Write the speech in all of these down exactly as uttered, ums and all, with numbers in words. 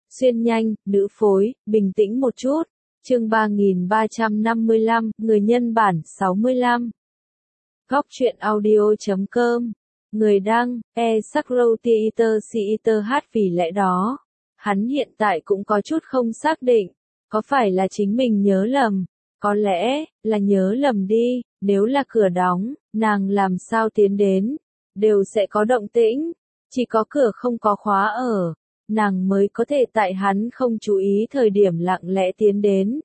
Xuyên nhanh, nữ phối, bình tĩnh một chút. Chương ba nghìn ba trăm năm mươi lăm, người nhân bản sáu mươi lăm. Góc truyện audio chấm com. Người đăng, e Sakro Theater Theater hát vì lẽ đó. Hắn hiện tại cũng có chút không xác định. Có phải là chính mình nhớ lầm? Có lẽ, là nhớ lầm đi. Nếu là cửa đóng, nàng làm sao tiến đến? Đều sẽ có động tĩnh. Chỉ có cửa không có khóa ở. Nàng mới có thể tại hắn không chú ý thời điểm lặng lẽ tiến đến.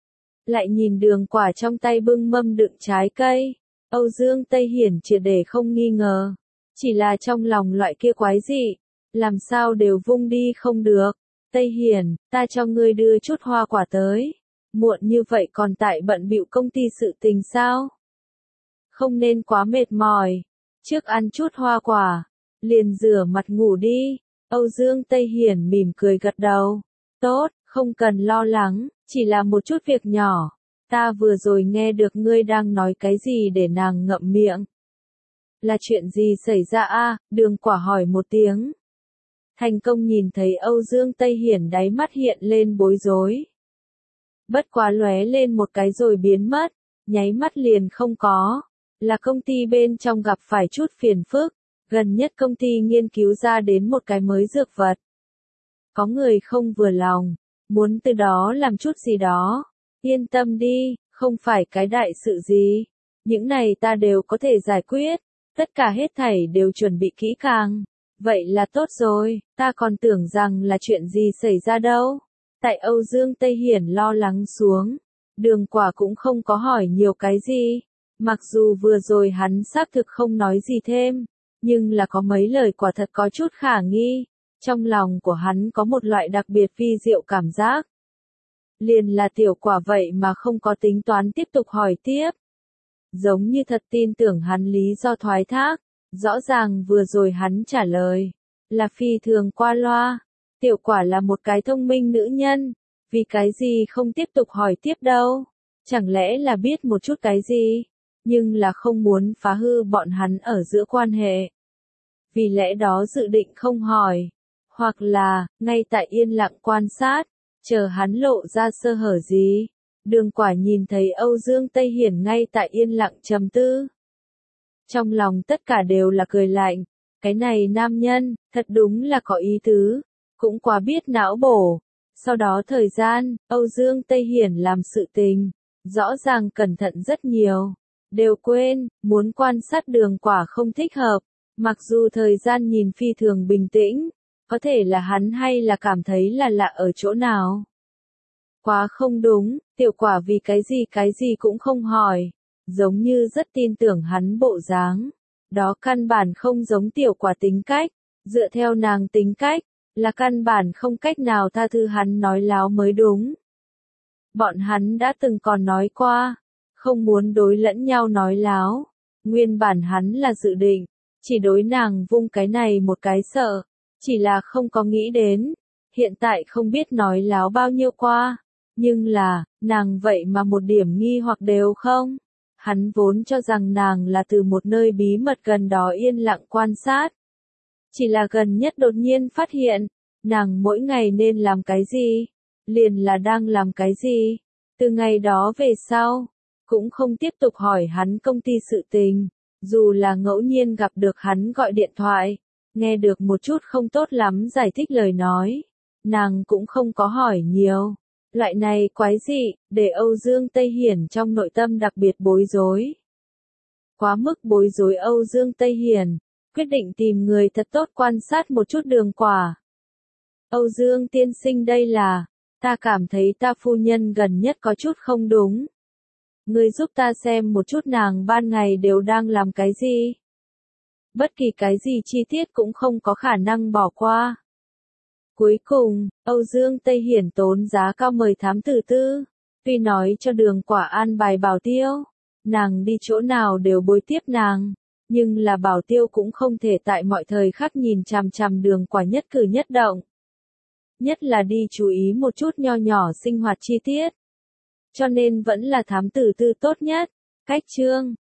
Lại nhìn Đường Quả trong tay bưng mâm đựng trái cây. Âu Dương Tây Hiển triệt để không nghi ngờ. Chỉ là trong lòng loại kia quái dị. Làm sao đều vung đi không được. Tây Hiển, ta cho ngươi đưa chút hoa quả tới. Muộn như vậy còn tại bận bịu công ty sự tình sao? Không nên quá mệt mỏi. Trước ăn chút hoa quả. Liền rửa mặt ngủ đi. Âu Dương Tây Hiển mỉm cười gật đầu. Tốt, không cần lo lắng, chỉ là một chút việc nhỏ. Ta vừa rồi nghe được ngươi đang nói cái gì để nàng ngậm miệng. Là chuyện gì xảy ra a? Đường Quả hỏi một tiếng. Thành Công nhìn thấy Âu Dương Tây Hiển đáy mắt hiện lên bối rối. Bất quá lóe lên một cái rồi biến mất, nháy mắt liền không có. Là công ty bên trong gặp phải chút phiền phức. Gần nhất công ty nghiên cứu ra đến một cái mới dược vật. Có người không vừa lòng, muốn từ đó làm chút gì đó. Yên tâm đi, không phải cái đại sự gì. Những này ta đều có thể giải quyết. Tất cả hết thảy đều chuẩn bị kỹ càng. Vậy là tốt rồi, ta còn tưởng rằng là chuyện gì xảy ra đâu. Tại Âu Dương Tây Hiển lo lắng xuống. Đường Quả cũng không có hỏi nhiều cái gì. Mặc dù vừa rồi hắn xác thực không nói gì thêm. Nhưng là có mấy lời quả thật có chút khả nghi. Trong lòng của hắn có một loại đặc biệt vi diệu cảm giác. Liền là Tiểu Quả vậy mà không có tính toán tiếp tục hỏi tiếp. Giống như thật tin tưởng hắn lý do thoái thác. Rõ ràng vừa rồi hắn trả lời. Là phi thường qua loa. Tiểu Quả là một cái thông minh nữ nhân. Vì cái gì không tiếp tục hỏi tiếp đâu. Chẳng lẽ là biết một chút cái gì. Nhưng là không muốn phá hư bọn hắn ở giữa quan hệ. Vì lẽ đó dự định không hỏi. Hoặc là, ngay tại yên lặng quan sát, chờ hắn lộ ra sơ hở gì. Đường Quả nhìn thấy Âu Dương Tây Hiển ngay tại yên lặng trầm tư. Trong lòng tất cả đều là cười lạnh. Cái này nam nhân, thật đúng là có ý tứ. Cũng quá biết não bổ. Sau đó thời gian, Âu Dương Tây Hiển làm sự tình. Rõ ràng cẩn thận rất nhiều. Đều quên, muốn quan sát Đường Quả không thích hợp. Mặc dù thời gian nhìn phi thường bình tĩnh, có thể là hắn hay là cảm thấy là lạ ở chỗ nào. Quá không đúng, Tiểu Quả vì cái gì cái gì cũng không hỏi, giống như rất tin tưởng hắn bộ dáng. Đó căn bản không giống Tiểu Quả tính cách, dựa theo nàng tính cách, là căn bản không cách nào tha thứ hắn nói láo mới đúng. Bọn hắn đã từng còn nói qua, không muốn đối lẫn nhau nói láo. Nguyên bản hắn là dự định, chỉ đối nàng vung cái này một cái sợ, chỉ là không có nghĩ đến, hiện tại không biết nói láo bao nhiêu qua, nhưng là, nàng vậy mà một điểm nghi hoặc đều không. Hắn vốn cho rằng nàng là từ một nơi bí mật gần đó yên lặng quan sát. Chỉ là gần nhất đột nhiên phát hiện, nàng mỗi ngày nên làm cái gì, liền là đang làm cái gì. Từ ngày đó về sau, cũng không tiếp tục hỏi hắn công ty sự tình. Dù là ngẫu nhiên gặp được hắn gọi điện thoại, nghe được một chút không tốt lắm giải thích lời nói, nàng cũng không có hỏi nhiều. Loại này quái dị, để Âu Dương Tây Hiển trong nội tâm đặc biệt bối rối. Quá mức bối rối Âu Dương Tây Hiển, quyết định tìm người thật tốt quan sát một chút Đường Quả. Âu Dương tiên sinh đây là, ta cảm thấy ta phu nhân gần nhất có chút không đúng. Ngươi giúp ta xem một chút nàng ban ngày đều đang làm cái gì. Bất kỳ cái gì chi tiết cũng không có khả năng bỏ qua. Cuối cùng, Âu Dương Tây Hiển tốn giá cao mời thám tử tư. Tuy nói cho Đường Quả an bài bảo tiêu, nàng đi chỗ nào đều bồi tiếp nàng. Nhưng là bảo tiêu cũng không thể tại mọi thời khắc nhìn chằm chằm Đường Quả nhất cử nhất động. Nhất là đi chú ý một chút nho nhỏ sinh hoạt chi tiết. Cho nên vẫn là thám tử tư tốt nhất. Cách chương